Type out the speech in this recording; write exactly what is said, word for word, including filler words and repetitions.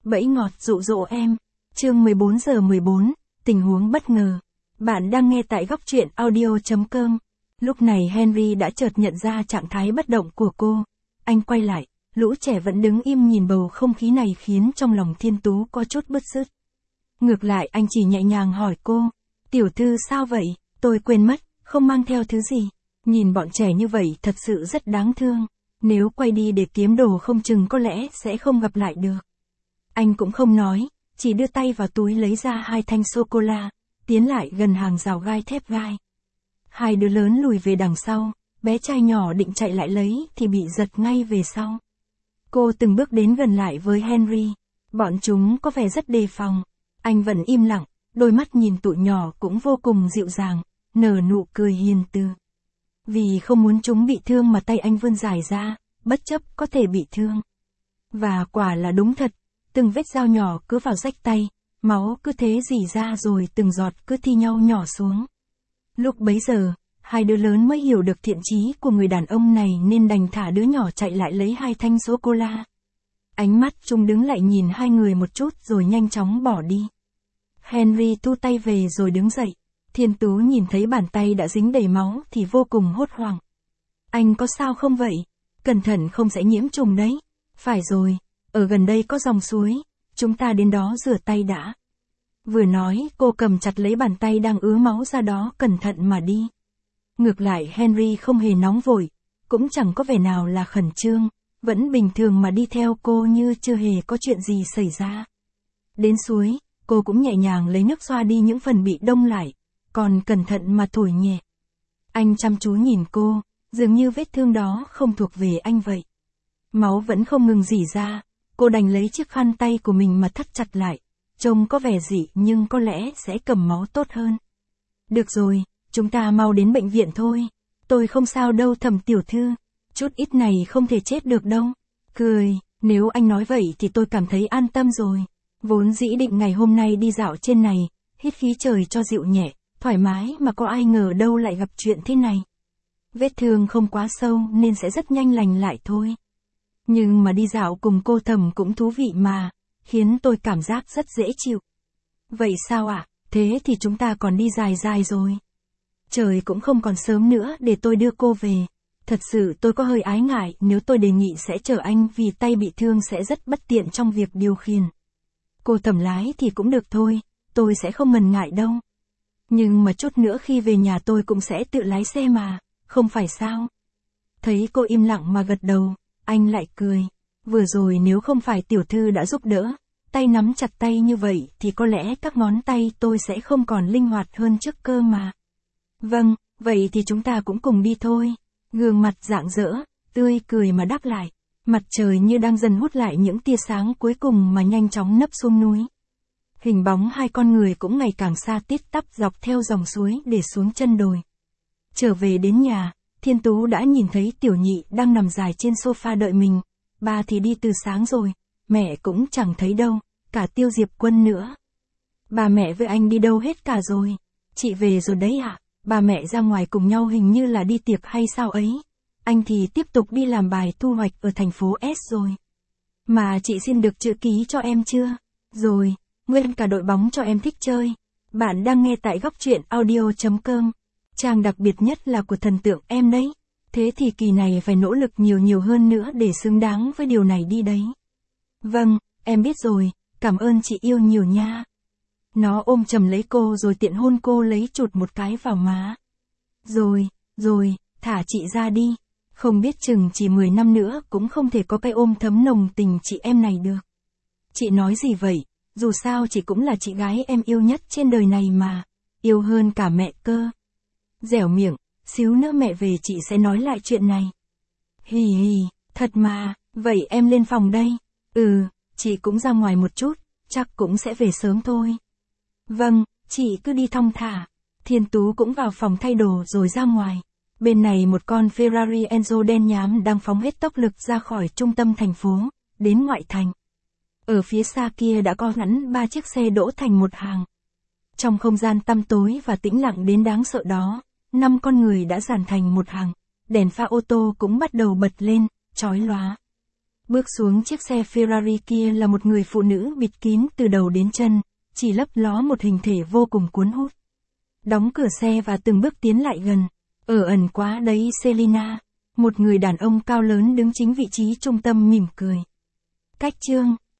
Bẫy ngọt dụ dỗ em. Chương mười bốn giờ mười bốn, tình huống bất ngờ. Bạn đang nghe tại góc truyện audio chấm com. Lúc này Henry đã chợt nhận ra trạng thái bất động của cô. Anh quay lại, lũ trẻ vẫn đứng im nhìn bầu không khí này khiến trong lòng Thiên Tú có chút bứt rứt. Ngược lại anh chỉ nhẹ nhàng hỏi cô, tiểu thư sao vậy, tôi quên mất, không mang theo thứ gì. Nhìn bọn trẻ như vậy thật sự rất đáng thương. Nếu quay đi để kiếm đồ không chừng có lẽ sẽ không gặp lại được. Anh cũng không nói, chỉ đưa tay vào túi lấy ra hai thanh sô-cô-la, tiến lại gần hàng rào gai thép gai. Hai đứa lớn lùi về đằng sau, bé trai nhỏ định chạy lại lấy thì bị giật ngay về sau. Cô từng bước đến gần lại với Henry, bọn chúng có vẻ rất đề phòng. Anh vẫn im lặng, đôi mắt nhìn tụi nhỏ cũng vô cùng dịu dàng, nở nụ cười hiền từ. Vì không muốn chúng bị thương mà tay anh vươn dài ra, bất chấp có thể bị thương. Và quả là đúng thật, từng vết dao nhỏ cứ vào rách tay, máu cứ thế rỉ ra rồi từng giọt cứ thi nhau nhỏ xuống. Lúc bấy giờ, hai đứa lớn mới hiểu được thiện chí của người đàn ông này nên đành thả đứa nhỏ chạy lại lấy hai thanh sô-cô-la. Ánh mắt chúng đứng lại nhìn hai người một chút rồi nhanh chóng bỏ đi. Henry thu tay về rồi đứng dậy. Thiên Tú nhìn thấy bàn tay đã dính đầy máu thì vô cùng hốt hoảng. Anh có sao không vậy? Cẩn thận không sẽ nhiễm trùng đấy. Phải rồi, ở gần đây có dòng suối, chúng ta đến đó rửa tay đã. Vừa nói cô cầm chặt lấy bàn tay đang ứa máu ra đó cẩn thận mà đi. Ngược lại Henry không hề nóng vội, cũng chẳng có vẻ nào là khẩn trương, vẫn bình thường mà đi theo cô như chưa hề có chuyện gì xảy ra. Đến suối, cô cũng nhẹ nhàng lấy nước xoa đi những phần bị đông lại, còn cẩn thận mà thổi nhẹ. Anh chăm chú nhìn cô, dường như vết thương đó không thuộc về anh vậy. Máu vẫn không ngừng rỉ ra, cô đành lấy chiếc khăn tay của mình mà thắt chặt lại, trông có vẻ dị nhưng có lẽ sẽ cầm máu tốt hơn. Được rồi, chúng ta mau đến bệnh viện thôi, tôi không sao đâu Thẩm tiểu thư, chút ít này không thể chết được đâu. Cười, nếu anh nói vậy thì tôi cảm thấy an tâm rồi, vốn dĩ định ngày hôm nay đi dạo trên này, hít khí trời cho dịu nhẹ, thoải mái mà có ai ngờ đâu lại gặp chuyện thế này. Vết thương không quá sâu nên sẽ rất nhanh lành lại thôi. Nhưng mà đi dạo cùng cô Thẩm cũng thú vị mà, khiến tôi cảm giác rất dễ chịu. Vậy sao ạ? À? Thế thì chúng ta còn đi dài dài rồi. Trời cũng không còn sớm nữa để tôi đưa cô về. Thật sự tôi có hơi ái ngại nếu tôi đề nghị sẽ chở anh vì tay bị thương sẽ rất bất tiện trong việc điều khiển. Cô Thẩm lái thì cũng được thôi, tôi sẽ không ngần ngại đâu. Nhưng mà chút nữa khi về nhà tôi cũng sẽ tự lái xe mà, không phải sao? Thấy cô im lặng mà gật đầu, anh lại cười. Vừa rồi nếu không phải tiểu thư đã giúp đỡ, tay nắm chặt tay như vậy thì có lẽ các ngón tay tôi sẽ không còn linh hoạt hơn trước cơ mà. Vâng, vậy thì chúng ta cũng cùng đi thôi. Gương mặt rạng rỡ, tươi cười mà đáp lại. Mặt trời như đang dần hút lại những tia sáng cuối cùng mà nhanh chóng nấp xuống núi. Hình bóng hai con người cũng ngày càng xa tít tắp dọc theo dòng suối để xuống chân đồi. Trở về đến nhà, Thiên Tú đã nhìn thấy tiểu nhị đang nằm dài trên sofa đợi mình. Ba thì đi từ sáng rồi, mẹ cũng chẳng thấy đâu, cả Tiêu Diệp Quân nữa. Bà mẹ với anh đi đâu hết cả rồi? Chị về rồi đấy ạ, à? Bà mẹ ra ngoài cùng nhau hình như là đi tiệc hay sao ấy. Anh thì tiếp tục đi làm bài thu hoạch ở thành phố S rồi. Mà chị xin được chữ ký cho em chưa? Rồi, nguyên cả đội bóng cho em thích chơi. Bạn đang nghe tại góc truyện audio chấm com. Trang đặc biệt nhất là của thần tượng em đấy. Thế thì kỳ này phải nỗ lực nhiều nhiều hơn nữa để xứng đáng với điều này đi đấy. Vâng, em biết rồi, cảm ơn chị yêu nhiều nha. Nó ôm chầm lấy cô rồi tiện hôn cô lấy chụt một cái vào má. Rồi, rồi, thả chị ra đi. Không biết chừng chỉ mười năm nữa cũng không thể có cái ôm thấm nồng tình chị em này được. Chị nói gì vậy, dù sao chị cũng là chị gái em yêu nhất trên đời này mà, yêu hơn cả mẹ cơ. Dẻo miệng, xíu nữa mẹ về chị sẽ nói lại chuyện này. Hì hì, thật mà, vậy em lên phòng đây. Ừ, chị cũng ra ngoài một chút, chắc cũng sẽ về sớm thôi. Vâng, chị cứ đi thong thả. Thiên Tú cũng vào phòng thay đồ rồi ra ngoài. Bên này một con Ferrari Enzo đen nhám đang phóng hết tốc lực ra khỏi trung tâm thành phố, đến ngoại thành. Ở phía xa kia đã có hẳn ba chiếc xe đỗ thành một hàng. Trong không gian tăm tối và tĩnh lặng đến đáng sợ đó, năm con người đã dàn thành một hàng, đèn pha ô tô cũng bắt đầu bật lên, chói lóa. Bước xuống chiếc xe Ferrari kia là một người phụ nữ bịt kín từ đầu đến chân, chỉ lấp ló một hình thể vô cùng cuốn hút. Đóng cửa xe và từng bước tiến lại gần. Ở ẩn quá đấy Selina. Một người đàn ông cao lớn đứng chính vị trí trung tâm mỉm cười. Cách chương